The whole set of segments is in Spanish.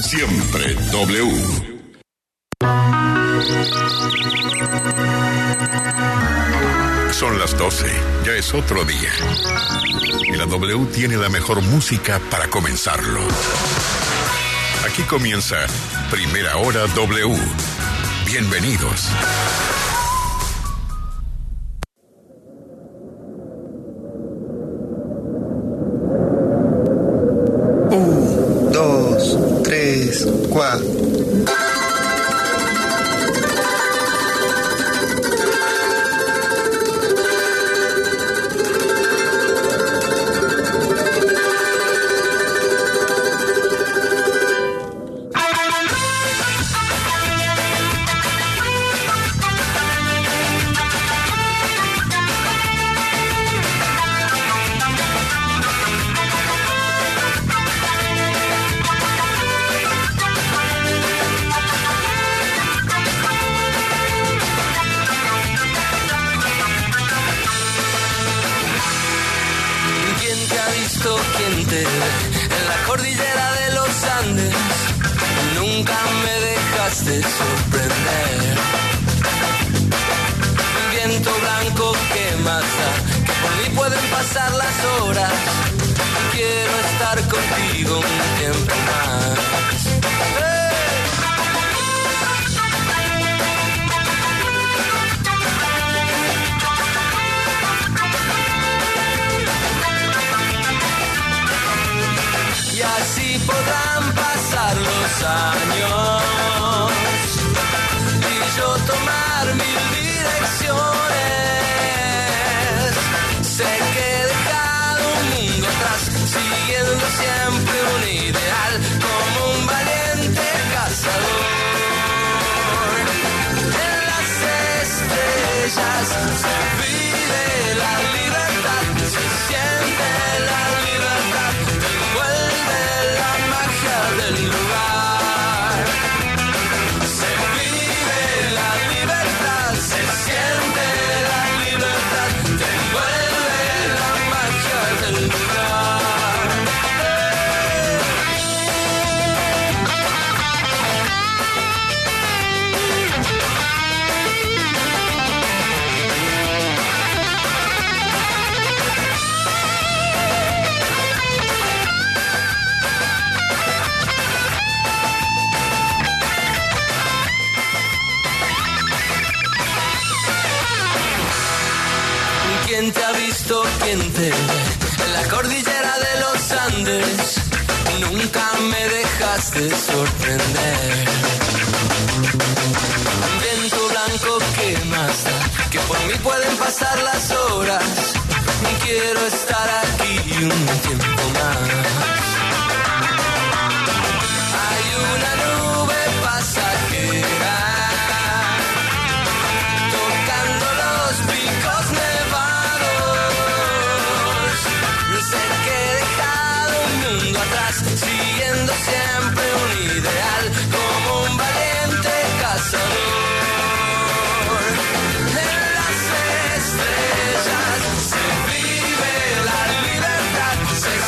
Siempre W. Son las 12, ya es otro día. Y la W tiene la mejor música para comenzarlo. Aquí comienza Primera Hora W. Bienvenidos. Se vive la libertad, se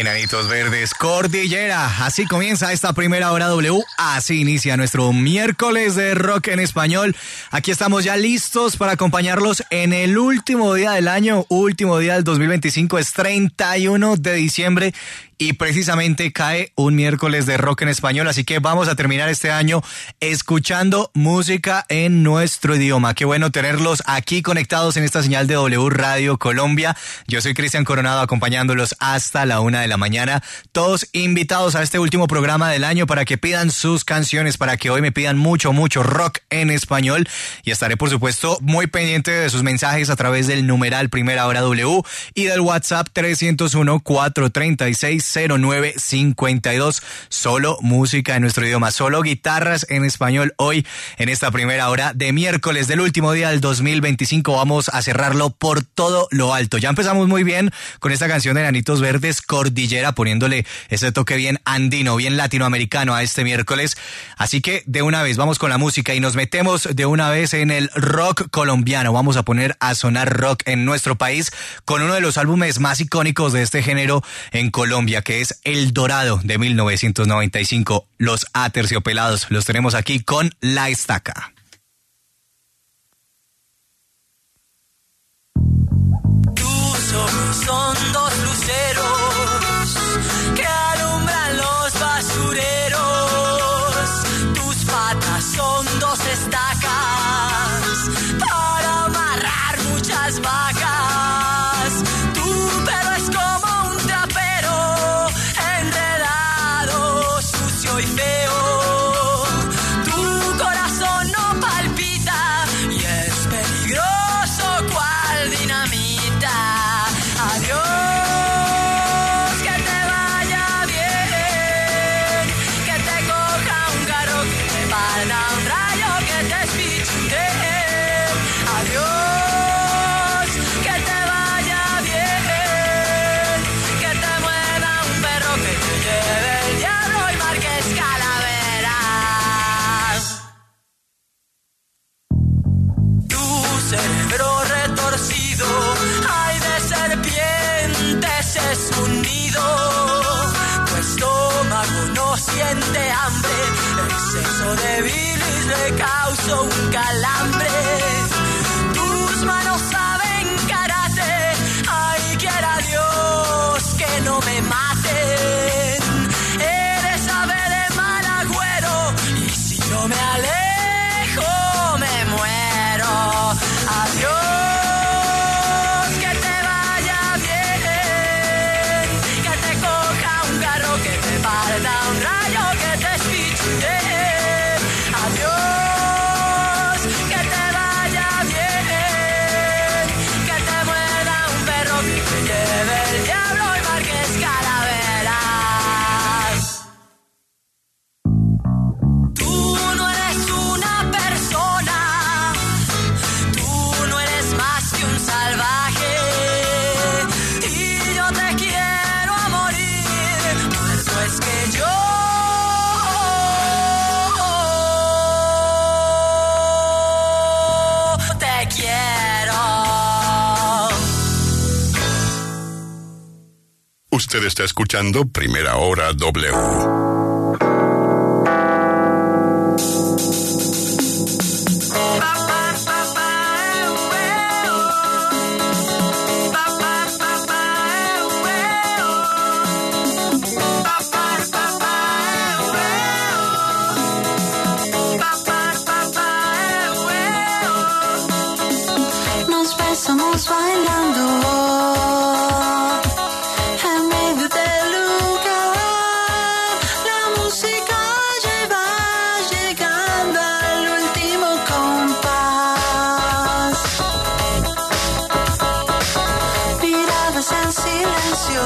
Enanitos Verdes, Cordillera. Así comienza esta primera hora W. Así inicia nuestro miércoles de rock en español. Aquí estamos ya listos para acompañarlos en el último día del año, último día del 2025. Es 31 de diciembre. Y precisamente cae un miércoles de rock en español, así que vamos a terminar este año escuchando música en nuestro idioma. Qué bueno tenerlos aquí conectados en esta señal de W Radio Colombia. Yo soy Cristian Coronado acompañándolos hasta la 1 de la mañana. Todos invitados a este último programa del año para que pidan sus canciones, para que hoy me pidan mucho rock en español. Y estaré, por supuesto, muy pendiente de sus mensajes a través del numeral Primera Hora W y del WhatsApp 301-436-0952. Solo música en nuestro idioma, solo guitarras en español. Hoy, en esta primera hora de miércoles del último día del 2025, vamos a cerrarlo por todo lo alto. Ya empezamos muy bien con esta canción de Enanitos Verdes, Cordillera, poniéndole ese toque bien andino, bien latinoamericano a este miércoles. Así que de una vez vamos con la música y nos metemos de una vez en el rock colombiano. Vamos a poner a sonar rock en nuestro país con uno de los álbumes más icónicos de este género en Colombia, que es El Dorado de 1995. Los Aterciopelados los tenemos aquí con La Estaca. Tus ojos son dos luceros que alumbran los basureros. Tus patas son dos estacas para amarrar muchas vacas. Tu pelo es como un trapero enredado, sucio y feo. Tu corazón no palpita y es peligroso cual dinamita. Adiós, que te vaya bien, que te coja un carro, que te parta un rayo, que te espichutee. Adiós, que te vaya bien, que te mueva un perro, que te lleve el diablo y marques calaveras. Tu cerebro retorcido, ay de serpientes es un nido. Tu estómago no siente hambre, exceso de bilis le causó un calambre. Tus manos saben karate, ay quiera Dios que no me maten. Eres ave de mal agüero y si no me alejo me muero. Adiós, que te vaya bien, que te coja un carro, que te parta un rayo, que te espichutee. Adiós, que te vaya bien, que te muera un perro, que te lleve el diablo y marques calaveras. Tú no eres una persona, tú no eres más que un salvaje, y yo te quiero a morir, muerto es que yo te quiero. Usted está escuchando Primera Hora W. Nos besamos bailando en medio del lugar. La música lleva llegando al último compás. Miradas en silencio.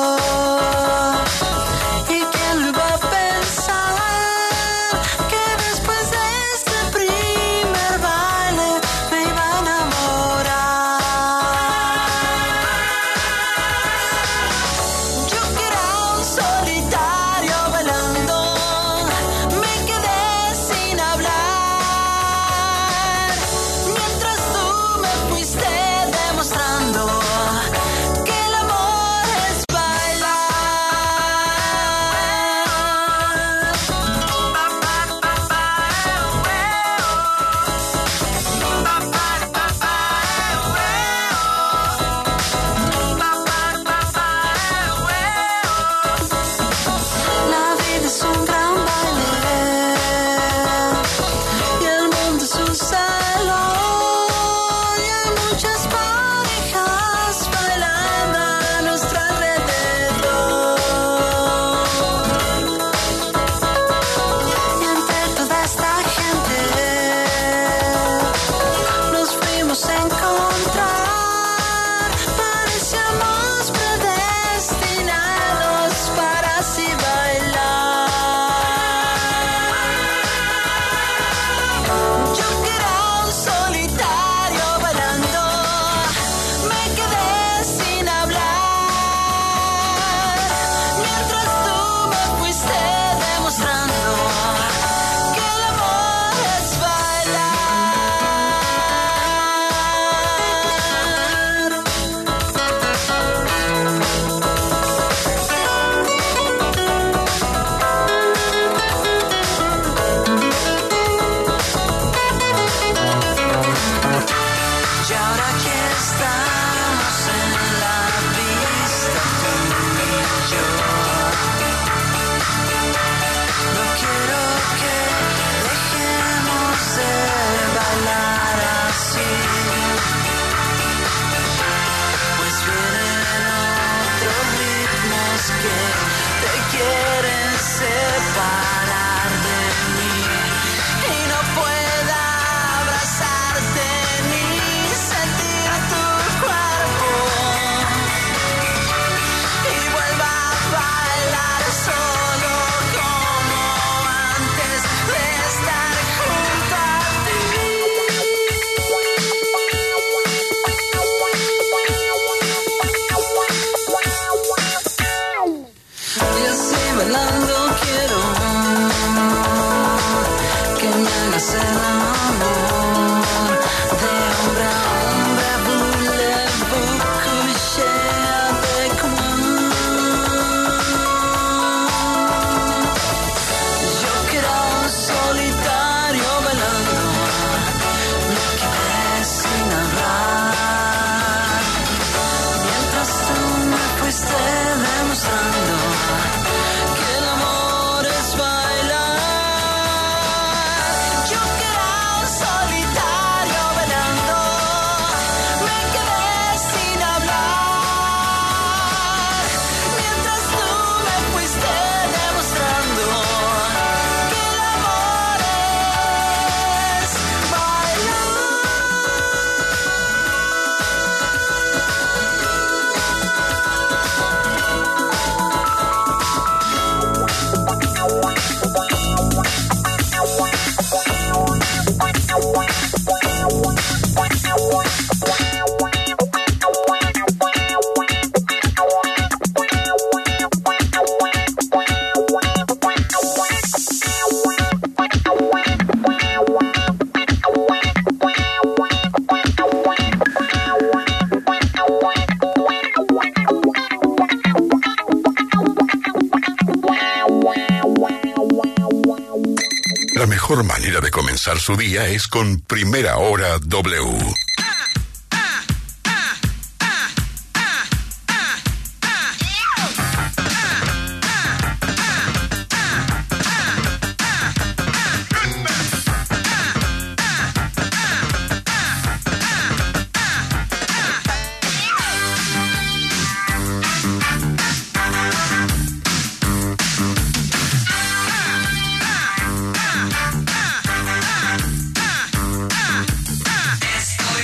¿Y quién lo iba a pensar? Que después de este primer baile me iba a enamorar. Yo que era un solitario bailando, me quedé sin hablar, mientras tú me fuiste demostrando que el amor es bailar. quieren separar de mí y no pueda abrazarte ni sentir tu cuerpo y vuelva a bailar solo como antes de estar junto a ti. Y así bailando quiero que me hagas el amor de hombre a hombre, voulez-vous coucher avec moi? Yo que era un solitario bailando, me quedé sin hablar, mientras tú me fuiste demostrando que el amor es bailar. Yo que era un solitario bailando, me quedé sin hablar, mientras tú me fuiste demostrando que el amor es bailar. La mejor manera de comenzar su día es con Primera Hora W. Estoy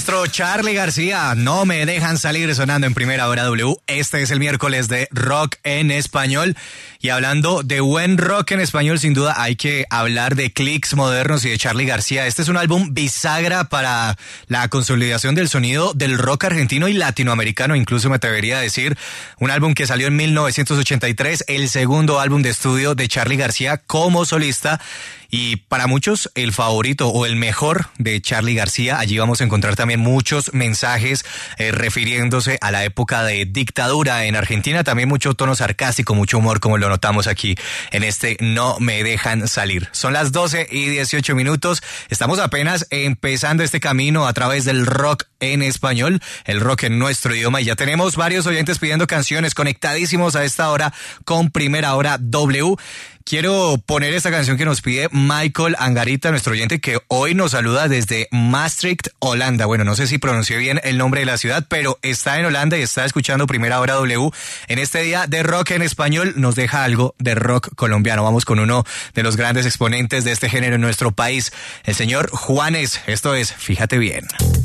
Maestro Charly García, no me dejan salir, sonando en Primera Hora W. Este es el miércoles de rock en español. Y hablando de buen rock en español, sin duda hay que hablar de Clicks Modernos y de Charly García. Este es un álbum bisagra para la consolidación del sonido del rock argentino y latinoamericano, incluso me atrevería a decir. Un álbum que salió en 1983, el segundo álbum de estudio de Charly García como solista. Y para muchos el favorito o el mejor de Charly García. Allí vamos a encontrar también muchos mensajes refiriéndose a la época de dictadura en Argentina. También mucho tono sarcástico, mucho humor, como lo notamos aquí en este No Me Dejan Salir. Son las 12:18. Estamos apenas empezando este camino a través del rock en español, el rock en nuestro idioma. Y ya tenemos varios oyentes pidiendo canciones, conectadísimos a esta hora con Primera Hora W. Quiero poner esta canción que nos pide Michael Angarita, nuestro oyente que hoy nos saluda desde Maastricht, Holanda. Bueno, no sé si pronuncié bien el nombre de la ciudad, pero está en Holanda y está escuchando Primera Hora W. En este día de rock en español nos deja algo de rock colombiano. Vamos con uno de los grandes exponentes de este género en nuestro país, el señor Juanes. Esto es Fíjate Bien.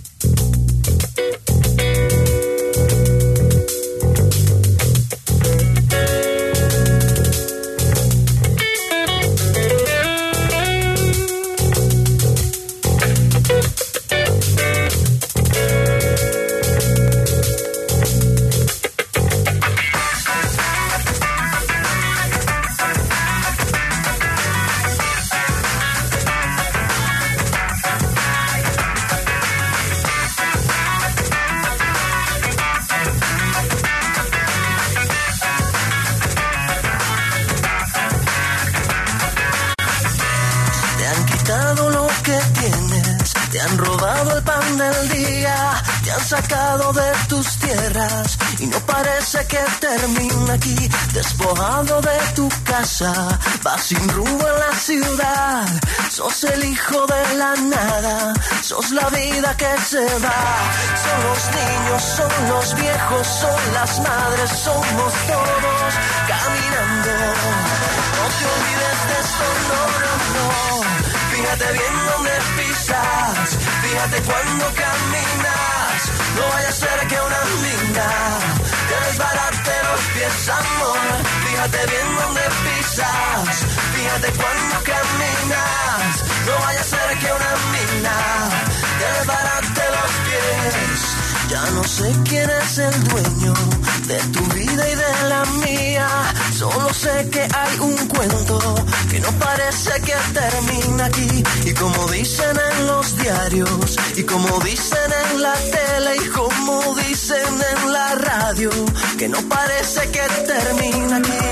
Sacado de tus tierras y no parece que termina aquí. Despojado de tu casa, vas sin rumbo en la ciudad. Sos el hijo de la nada, sos la vida que se va. Son los niños, son los viejos, son las madres, somos todos caminando. No te olvides de esto, no, no, no. Fíjate bien dónde pisas, fíjate cuando caminas. No vaya a ser que una mina te desbarate los pies, amor. Fíjate bien dónde pisas, fíjate cuando caminas. No vaya a ser que una mina te desbarate los pies. Ya no sé quién es el dueño de tu vida y de la mía. Solo sé que hay un cuento que no parece que termina aquí. Y como dicen en los diarios, y como dicen en la tele, y como dicen en la radio, que no parece que termina aquí.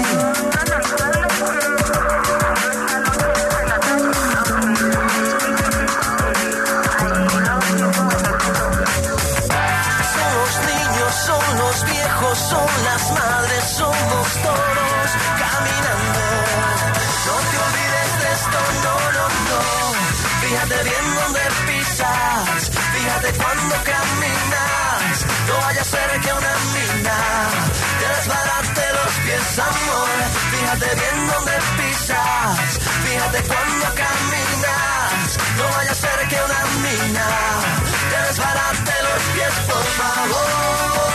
Son las madres, somos todos caminando. No te olvides de esto, no, no, no. Fíjate bien dónde pisas, fíjate cuando caminas. No vaya a ser que una mina te desbarate los pies, amor. Fíjate bien dónde pisas, fíjate cuando caminas. No vaya a ser que una mina te desbarate los pies, por favor.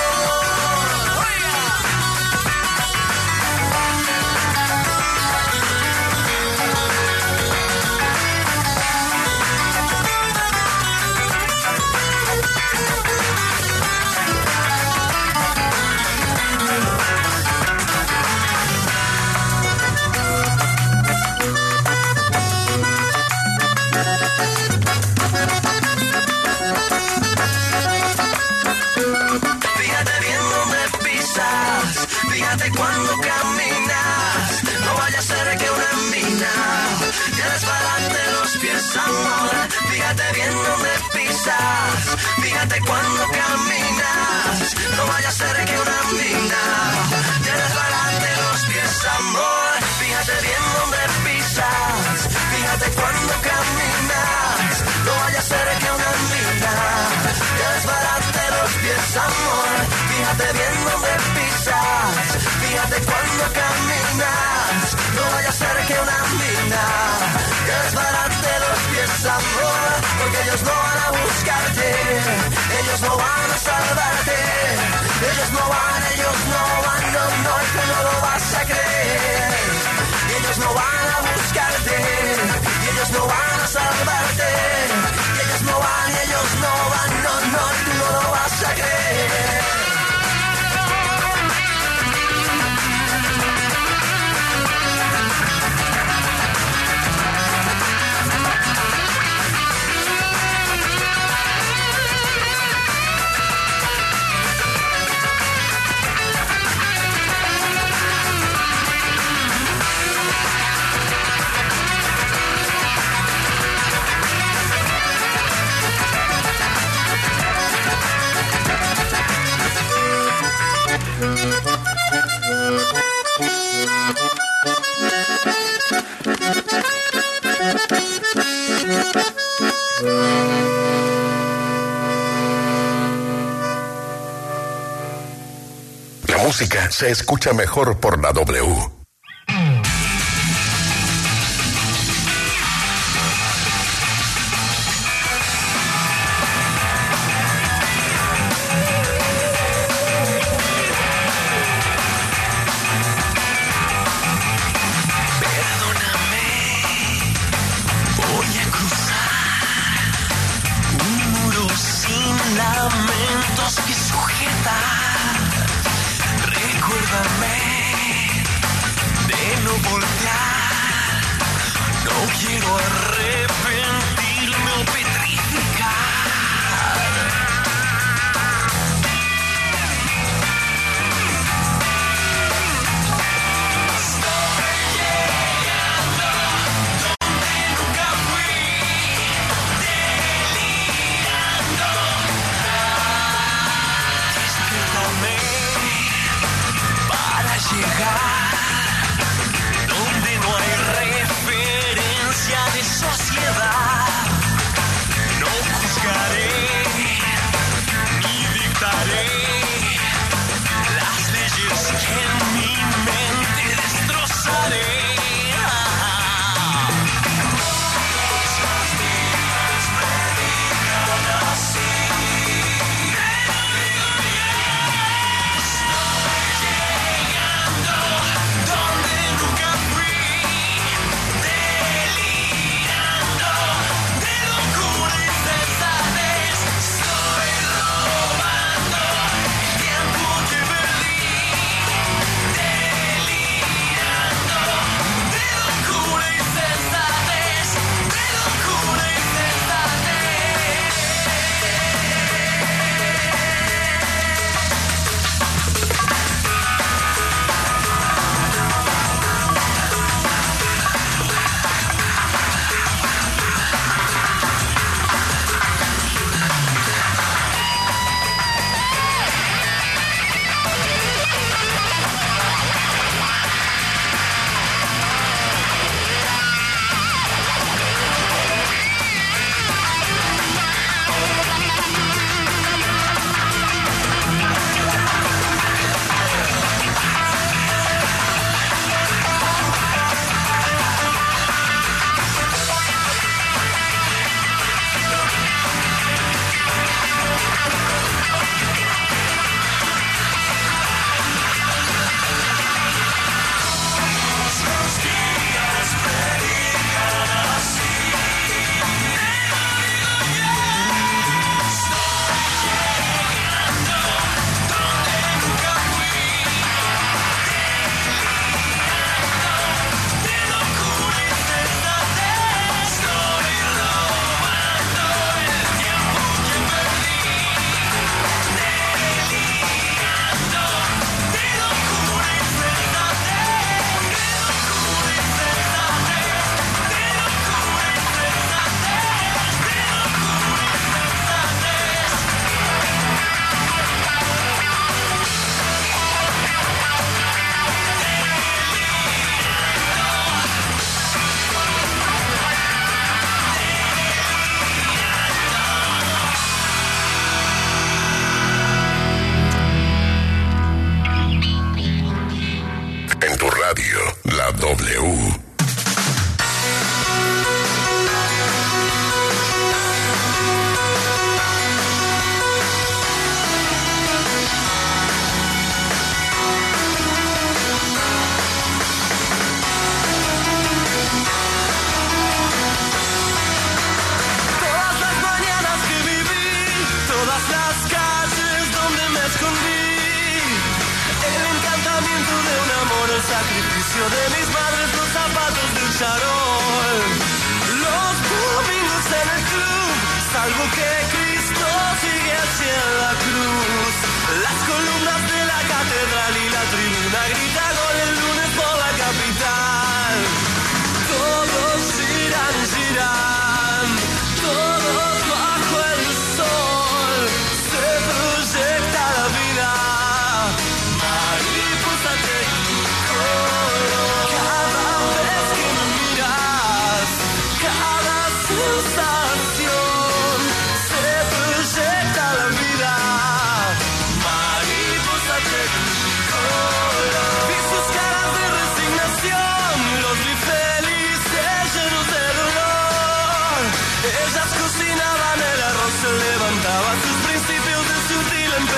Cuando caminas, no vaya a ser que una mina te desbarate los pies, amor. Fíjate bien dónde pisas, fíjate cuando caminas. No vaya a ser que una mina te desbarate los pies, amor. Fíjate bien dónde pisas, fíjate cuando caminas. No vaya a ser que una mina te desbarate los pies, amor. Fíjate bien dónde pisas, fíjate cuando caminas. No vaya a ser que una mina te desbarate los pies, amor. Porque ellos no van a buscarte música se escucha mejor por la W. Lamentos que sujetar. Recuérdame de no voltear. No quiero arrepentirme o petrificar. Estoy llegando donde nunca fui, delirando. Para llegar donde no hay referencia de sociedad, no juzgaré ni dictaré las leyes que en mi mente destrozaré. Todos los días me digan así. La W. Sacrificio de mis madres, los zapatos del charol. Los domingos en el club, salvo que Cristo sigue hacia la cruz. Las columnas de la catedral y la tribuna grita gol el lunes por la capital. Todos giran, giran, todos bajo el sol. Se proyecta la vida, mariposa cada vez que me miras, cada sensación se proyecta la vida. Mariposa técnico.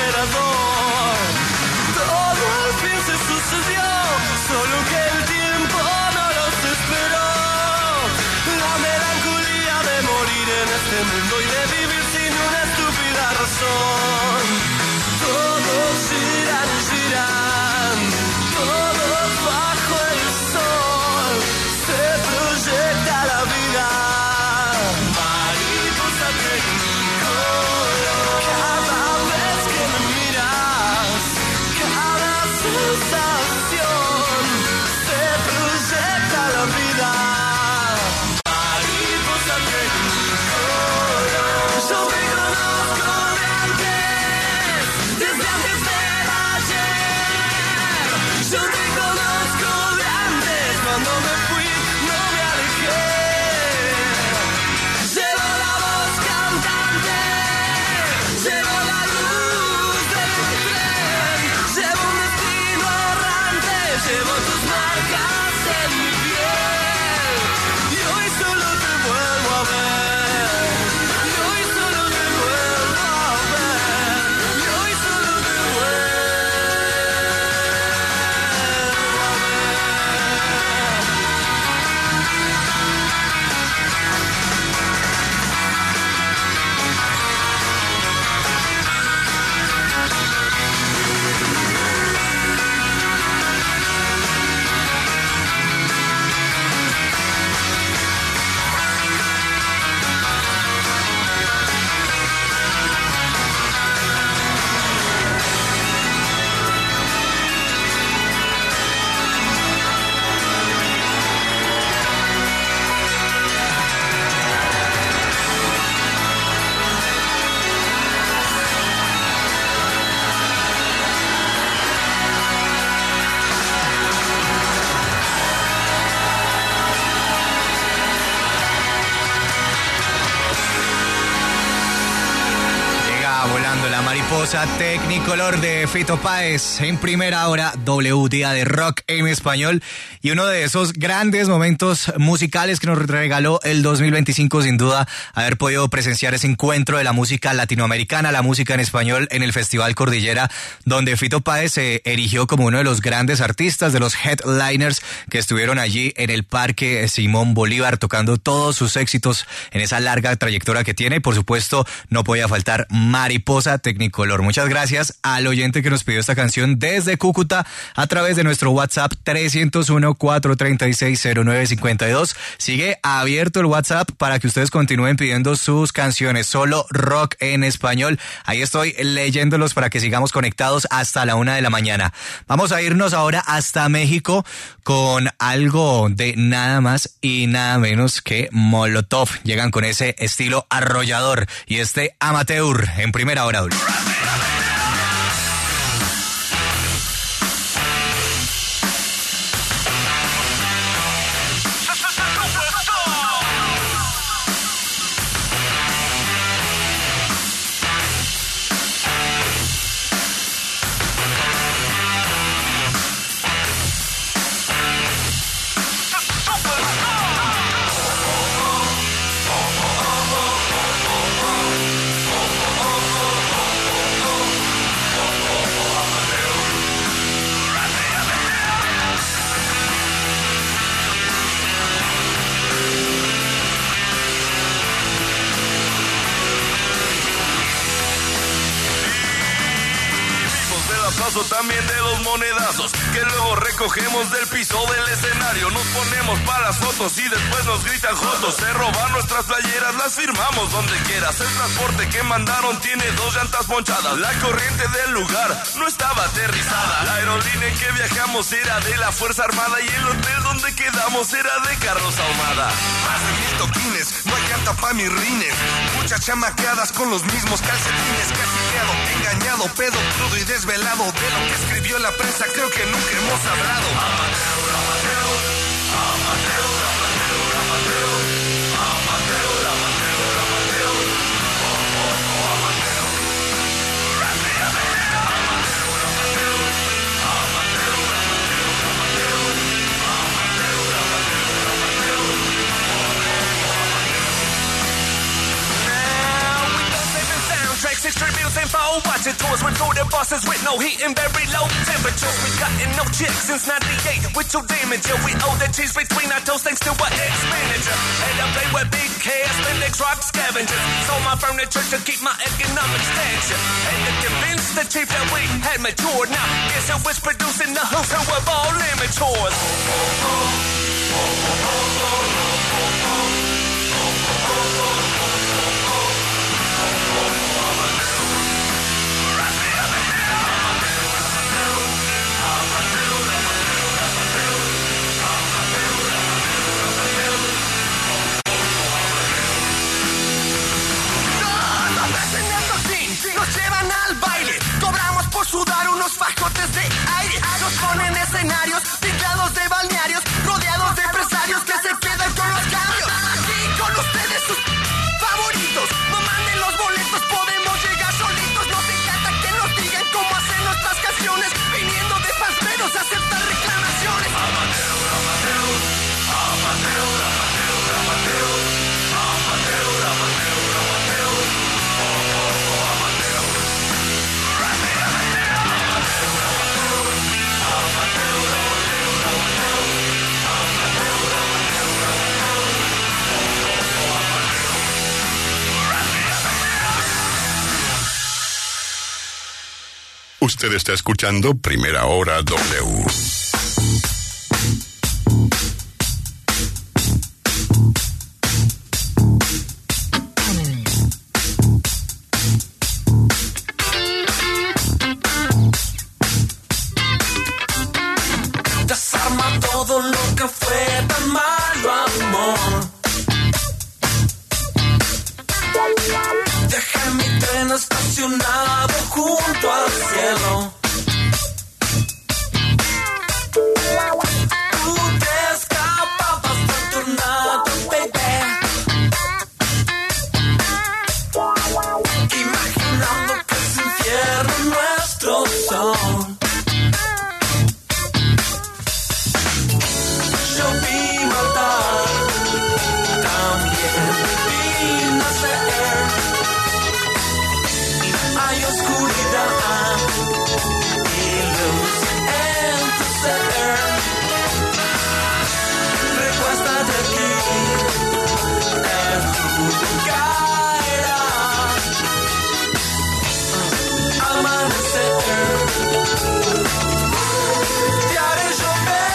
emperador. Todo al fin se sucedió, solo que el tiempo no los esperó. La melancolía de morir en este mundo y de vivir sin una estúpida razón. Todos giran, giran, todos bajo el sol. Se proyecta la vida, mariposa tecnicolor. Cada vez que me miras, cada sensación, se proyecta la vida, mariposa tecnicolor. Yo me conozco de antes, desde antes del ayer. Yo te conozco de antes, cuando me fui no me alejé. Llevo la voz cantante, llevo la luz del tren, llevo un destino errante, llevo tus marcas en mi piel. Y hoy solo te vuelvo a ver, y hoy solo te vuelvo a ver, y hoy solo te vuelvo a ver. Llega volando la mariposa Tecnicolor de Fito Páez en primera hora, W, día de rock en español, y uno de esos grandes momentos musicales que nos regaló el 2025, sin duda, haber podido presenciar ese encuentro de la música latinoamericana, la música en español en el Festival Cordillera, donde Fito Páez se erigió como uno de los grandes artistas, de los headliners que estuvieron allí en el Parque Simón Bolívar, tocando todos sus éxitos en esa larga trayectoria que tiene. Y por supuesto, no podía faltar Mariposa Tecnicolor. Muchas gracias al oyente que nos pidió esta canción desde Cúcuta a través de nuestro WhatsApp 301-436-0952. Sigue abierto el WhatsApp para que ustedes continúen pidiendo sus canciones, solo rock en español. Ahí estoy leyéndolos para que sigamos conectados hasta la 1 de la mañana. Vamos a irnos ahora hasta México con algo de nada más y nada menos que Molotov. Llegan con ese estilo arrollador y este amateur en primera hora. También de los monedazos que luego recogemos del piso del escenario. Nos ponemos para las fotos y después nos gritan jotos. Se roban nuestras playeras, las firmamos donde quieras. El transporte que mandaron tiene 2 llantas ponchadas. La corriente del lugar no estaba aterrizada. La aerolínea en que viajamos era de la Fuerza Armada y el hotel donde quedamos era de Carlos Ahumada. Más de 1000 toquines, no hay llanta pa' mis rines. Muchas chamaqueadas con los mismos calcetines. Castiqueado, engañado, pedo, crudo y desvelado. De lo que escribió la prensa creo que nunca hemos hablado. Amateur, amateur, amateur, amateur, amateur, amateur, amateur, amateur, amateur, Now we don't take the soundtracks, extreme music info. watching tours went through the buses with no heat and very low temperatures. We cutting no chicks since 98 with your damage. Yeah, we owe the cheese between our toes thanks to our ex-manager. And I play with big cash, Lindex rock scavengers. Sold my furniture to keep my economic stature. And to convince the chief that we had matured. Now, guess who was producing the hoops who were all immatures? Nos llevan al baile, cobramos por sudar unos fajotes de aire. Nos ponen escenarios, pintados de balnearios, rodeados de empresarios que se quedan con los cambios. Aquí con ustedes sus favoritos, no manden los boletos, podemos llegar solitos. Nos encanta que nos digan cómo hacen nuestras canciones, viniendo de pasmeros a aceptar reclamaciones. Amateur, amateur, amateur, amateur, amateur, amateur, amateur, amateur. Usted está escuchando Primera Hora W. Desarma todo lo que fue tan malo, amor. Dejé mi tren estacionado junto al cielo. Tú te escapabas del tornado, baby. Imaginando que es infierno nuestro sol. Yo vi matar, también vi nacer. Hay oscuridad y luz en tu ser. Recuéstate aquí, es tu lugar. Amanecer, te haré llover.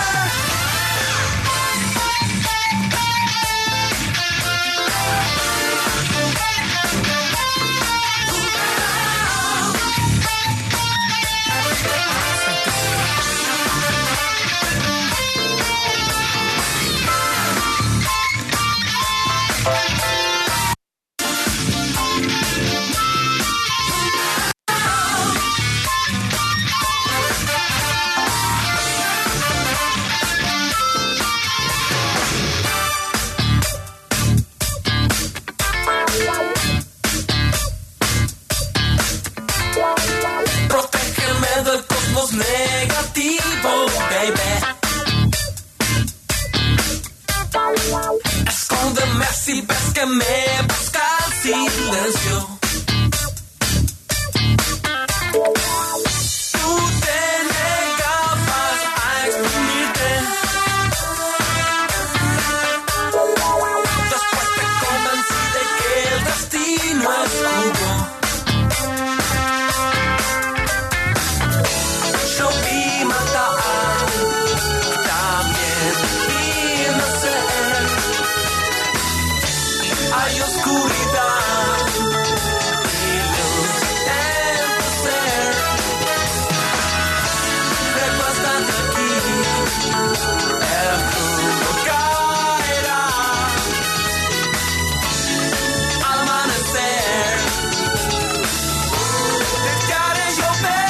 Protégeme del cosmos negativo, baby. Escóndeme si ves que me busca el silencio. Tú te negabas a exprimirte. Después te convencí de que el destino es jugo. Yo vi matar, también vi nacer. Hay oscuridad y luz en tu ser. Recuéstate aquí, el mundo caerá. Al amanecer, te haré llover.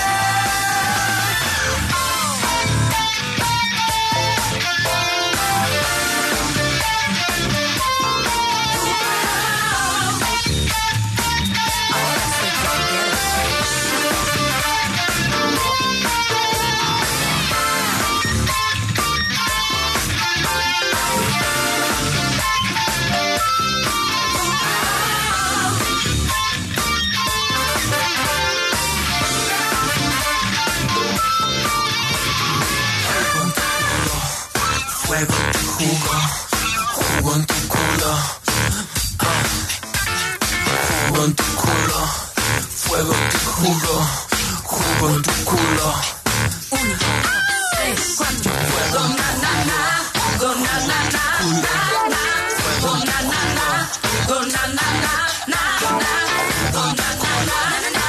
jugo en tu culo, jugo en tu culo, fuego te juro, jugo en tu culo. 1, 2, 3, 4. Fuego na na na, fuego na na na, na na. Fuego na na na, fuego na na na, na na. Fuego na na na, na na.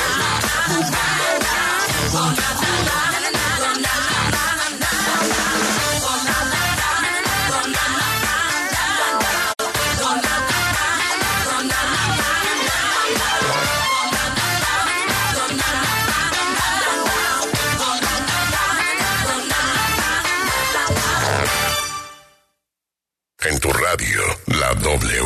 En tu radio, la W.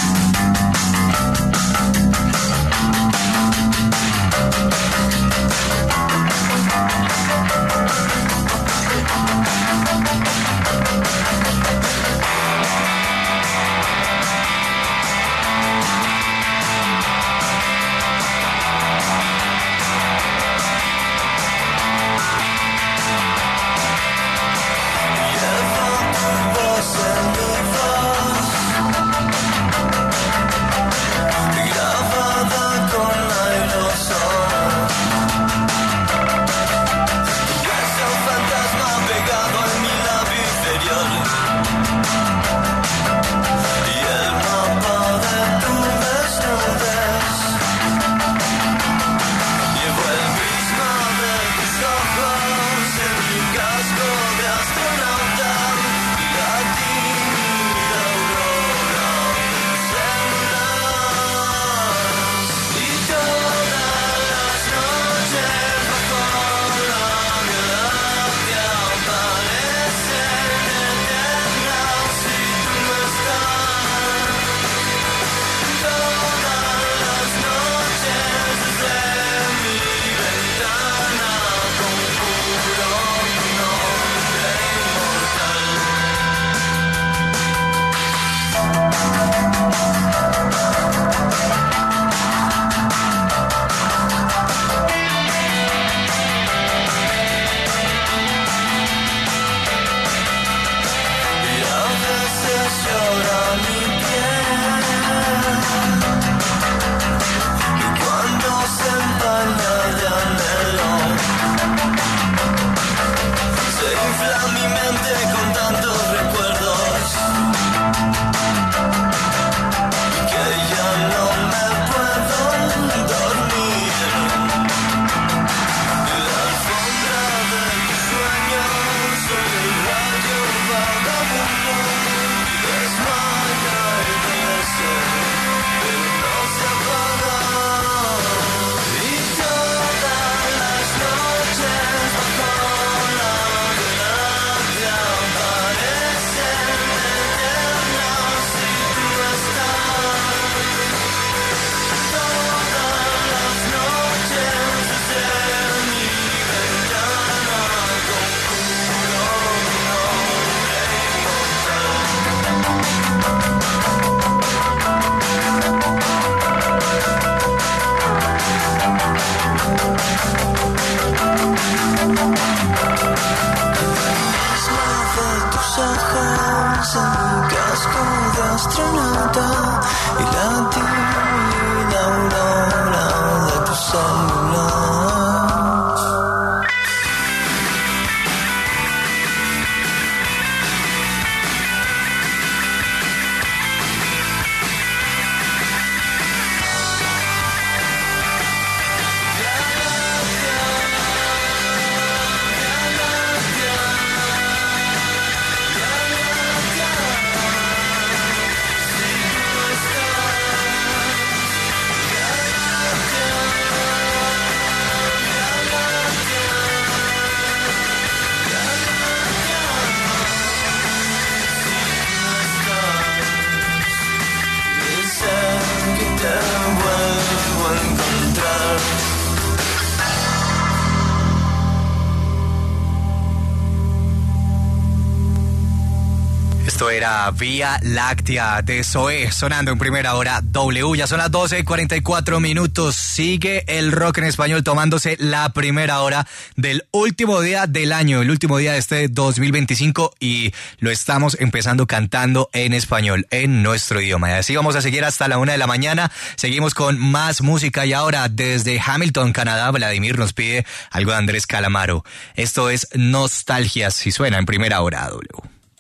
astronauta y la divina aurora de tu celular. Esto era Vía Láctea de Zoé, sonando en primera hora W. Ya son las 12:44. Sigue el rock en español tomándose la primera hora del último día del año, el último día de este 2025, y lo estamos empezando cantando en español, en nuestro idioma. Y así vamos a seguir hasta la 1 de la mañana. Seguimos con más música y ahora desde Hamilton, Canadá, Vladimir nos pide algo de Andrés Calamaro. Esto es Nostalgias y suena en primera hora W.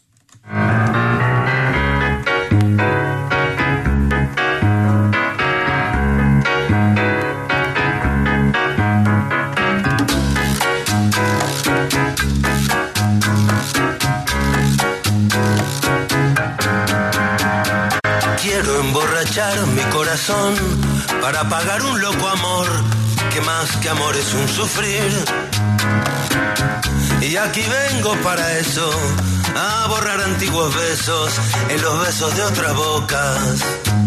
Quiero emborrachar mi corazón para pagar un loco amor, que más que amor es un sufrir. Y aquí vengo para eso, a borrar antiguos besos en los besos de otras bocas.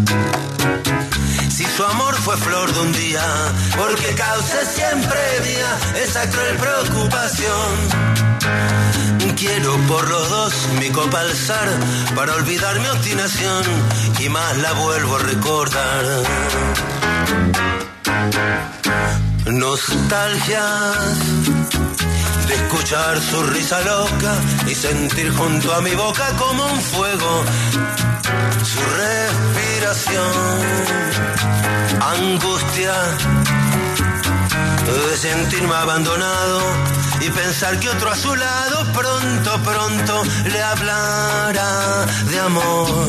Si su amor fue flor de un día, porque causé siempre día esa cruel preocupación. Quiero por los dos mi copa alzar para olvidar mi obstinación y más la vuelvo a recordar. Nostalgias de escuchar su risa loca y sentir junto a mi boca como un fuego su respiración. Angustia de sentirme abandonado y pensar que otro a su lado pronto le hablará de amor.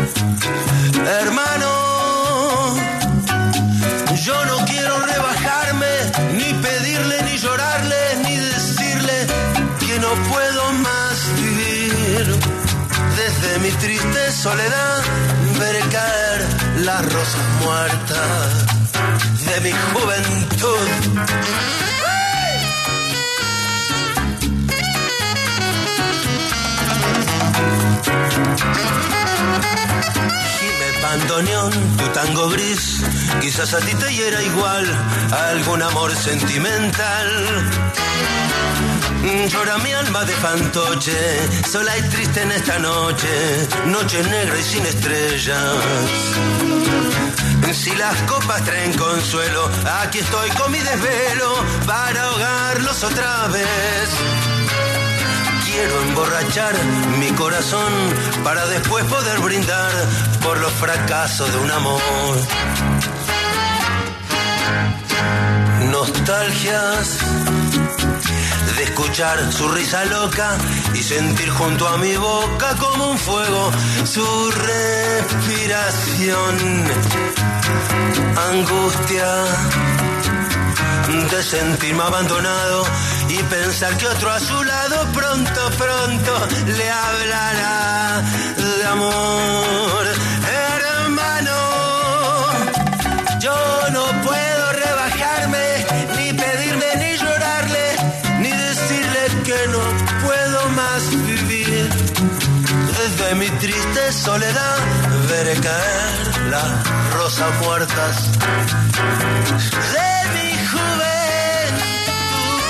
Hermano, yo no quiero rebajarme, ni pedirle, ni llorarle, ni decirle que no puedo más vivir. Desde mi triste soledad veré caer las rosas muertas de mi juventud. Gime bandoneón, tu tango gris, quizás a ti te hiera igual algún amor sentimental. Llora mi alma de fantoche, sola y triste en esta noche, noche negra y sin estrellas. Si las copas traen consuelo, aquí estoy con mi desvelo para ahogarlos otra vez. Quiero emborrachar mi corazón para después poder brindar por los fracasos de un amor. Nostalgias de escuchar su risa loca y sentir junto a mi boca como un fuego su respiración. Angustia de sentirme abandonado y pensar que otro a su lado pronto le hablará de amor. Hermano, yo no puedo rebajarme, ni pedirme, ni llorarle, ni decirle que no puedo más vivir. Desde mi triste soledad veré caer las rosas muertas de mi juventud.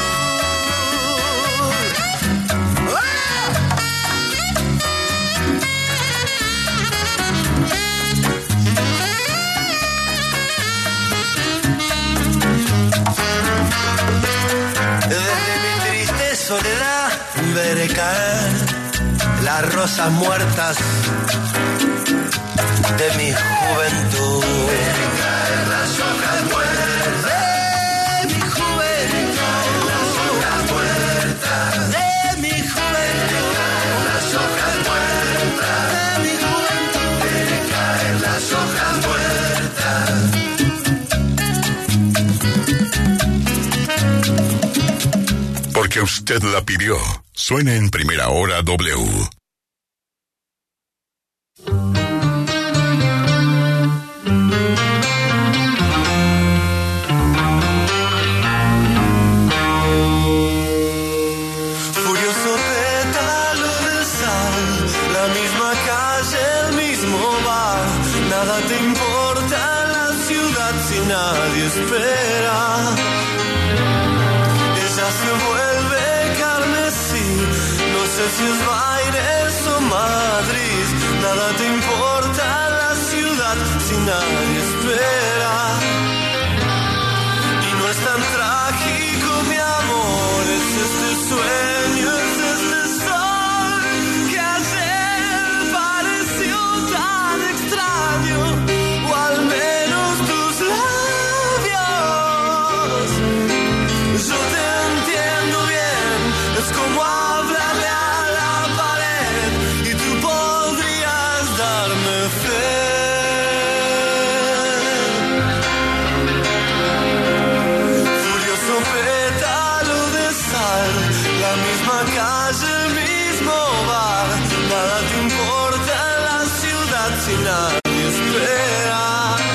Desde mi triste soledad veré caer las rosas muertas de mi juventud. Veré caer las hojas muertas de mi juventud. Las hojas muertas de mi juventud. Las hojas muertas de mi juventud. Veré caer las hojas muertas. Porque usted la pidió. Suena en primera hora W. Nadie espera, ella se vuelve carmesí, no sé si es Baires o Madrid. nadie espera. Y no es tan trágico, mi amor, es este sueño, es este sol que ayer pareció tan extraño, o al menos tus labios. Yo te entiendo bien, es como hablarle a la pared y tú podrías darme fe. Furioso pétalo de sal, la misma calle, el mismo bar, nada te importa en la ciudad si nadie espera.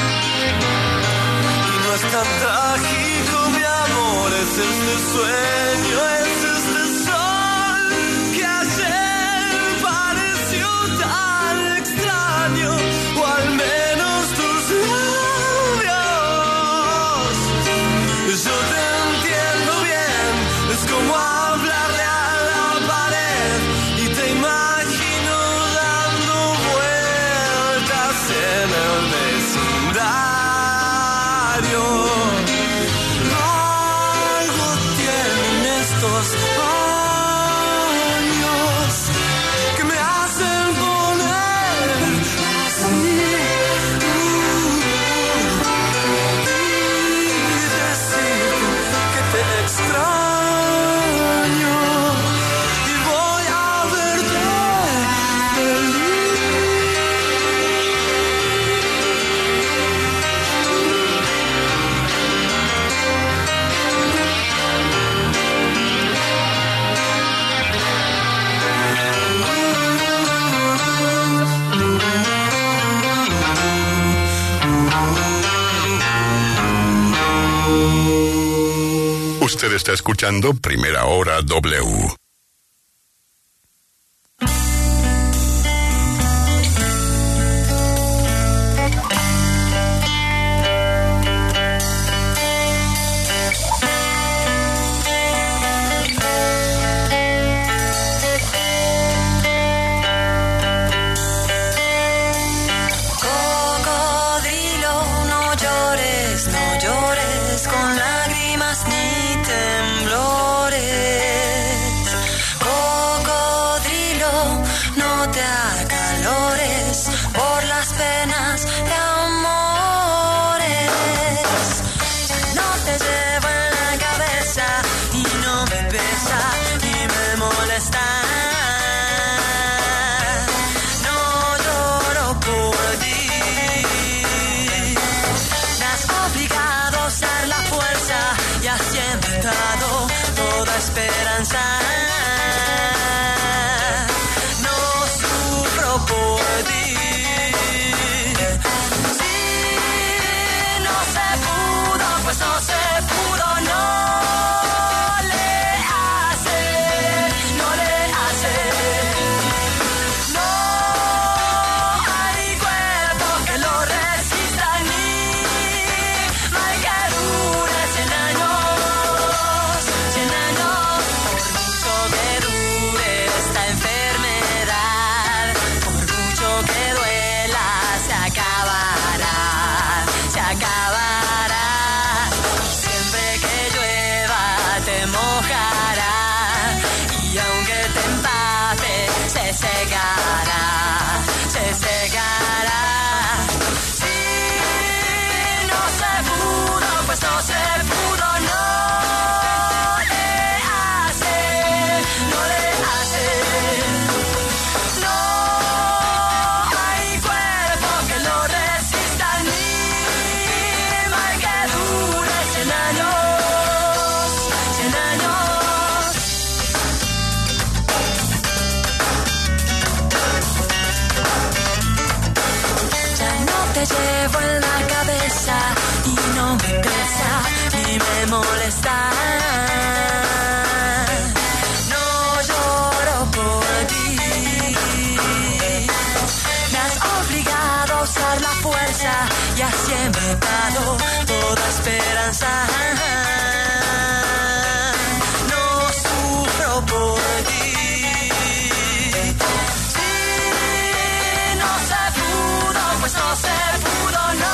Y no es tan trágico, mi amor, es este sueño, es este sol que ayer pareció tan extraño, o al menos tus labios. Yo te entiendo bien, es como hablarle a la pared y te imagino dando vueltas en el vecindario. Algo tienen estos años que me hacen poner así y decir que te extraño y voy a verte feliz. Usted está escuchando Primera Hora W. Cocodrilo, no llores, no llores con lágrimas ni temblores. Cocodrilo, no te acalores por las penas de amores. No te llevo en la cabeza y no me pesa ni me molesta. No lloro por ti. Me has obligado a usar la fuerza y has inventado toda esperanza. No sufro por ti. Si no se pudo, pues no se pudo, no le hace, no le hace. No hay cuerpo que lo resista ni mal que dure 100 años, 100 años. Por mucho que dure esta enfermedad, por mucho que duela, se acabará, se acabará. Siempre que llueva te mojará y aunque te empape se secará, se secará. Si no se pudo, pues no se pudo, no le hace, no le hace. No hay cuerpo que lo resista ni mal que dure 100 años, 100 años. Ya no te llevo en la cabeza y no me pesa ni me molesta. No lloro por ti. Me has obligado a usar la fuerza y has inventado toda esperanza. No sufro por ti. Si no se pudo, pues no se pudo, no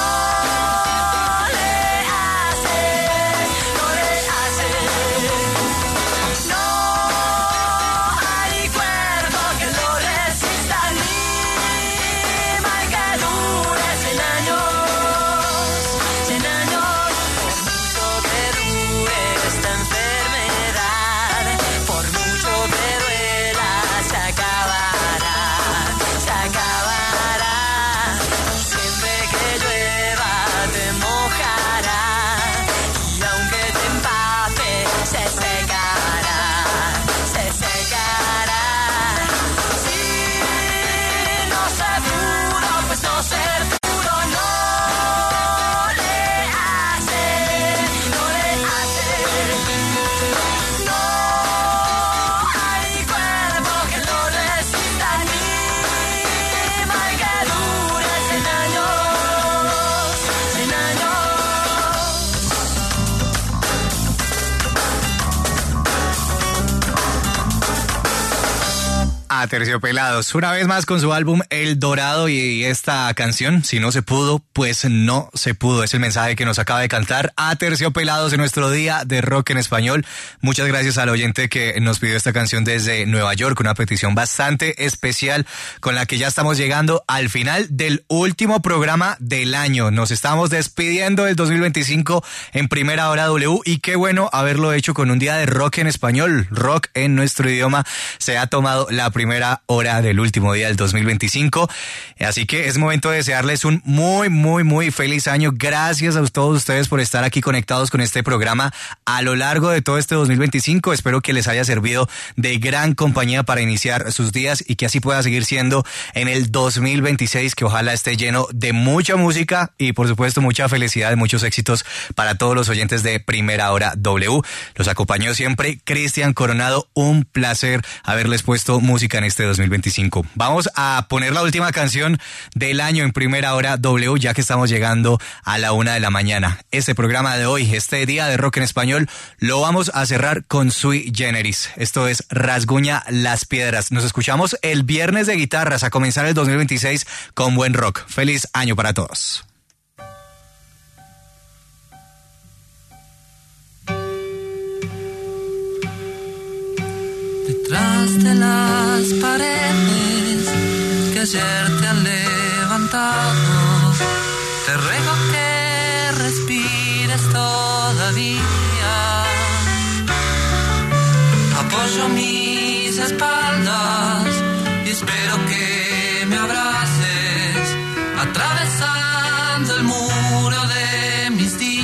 Aterciopelados, una vez más con su álbum El Dorado y esta canción, si no se pudo, pues no se pudo. Es el mensaje que nos acaba de cantar Aterciopelados en nuestro día de rock en español. Muchas gracias al oyente que nos pidió esta canción desde Nueva York, una petición bastante especial con la que ya estamos llegando al final del último programa del año. Nos estamos despidiendo del 2025 en Primera Hora W y qué bueno haberlo hecho con un día de rock en español, rock en nuestro idioma. Se ha tomado la primera hora del último día del 2025, así que es momento de desearles un muy feliz año. Gracias a todos ustedes por estar aquí conectados con este programa a lo largo de todo este 2025. Espero que les haya servido de gran compañía para iniciar sus días y que así pueda seguir siendo en el 2026, que ojalá esté lleno de mucha música y por supuesto mucha felicidad y muchos éxitos para todos los oyentes de Primera Hora W. Los acompañó siempre Cristian Coronado, un placer haberles puesto música en este 2025. Vamos a poner la última canción del año en Primera Hora W, ya que estamos llegando a la 1 de la mañana. Este programa de hoy, este día de rock en español, lo vamos a cerrar con Sui Generis. Esto es Rasguña las Piedras. Nos escuchamos el viernes de guitarras a comenzar el 2026 con buen rock. Feliz año para todos. Detrás de las paredes que ayer te han levantado, te ruego que respires todavía. Apoyo mis espaldas y espero que me abraces, atravesando el muro de mis días.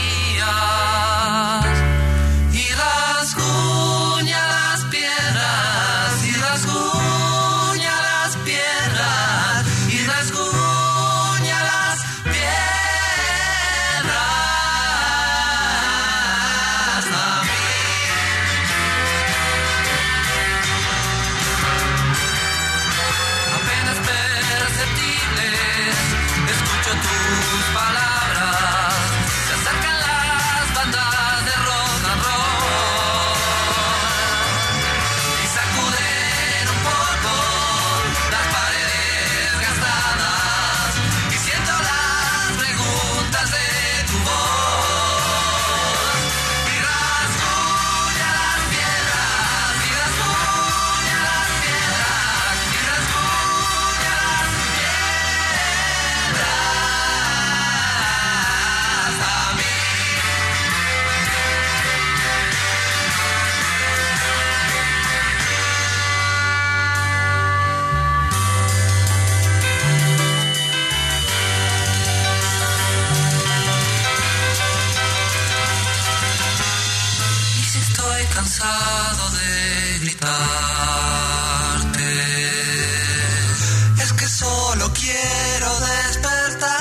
Cansado de gritarte, es que solo quiero despertarte.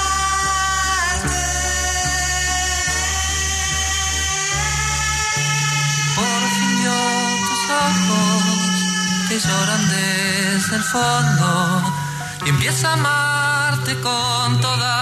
Por fin yo tus ojos que lloran desde el fondo y empiezo a amarte con toda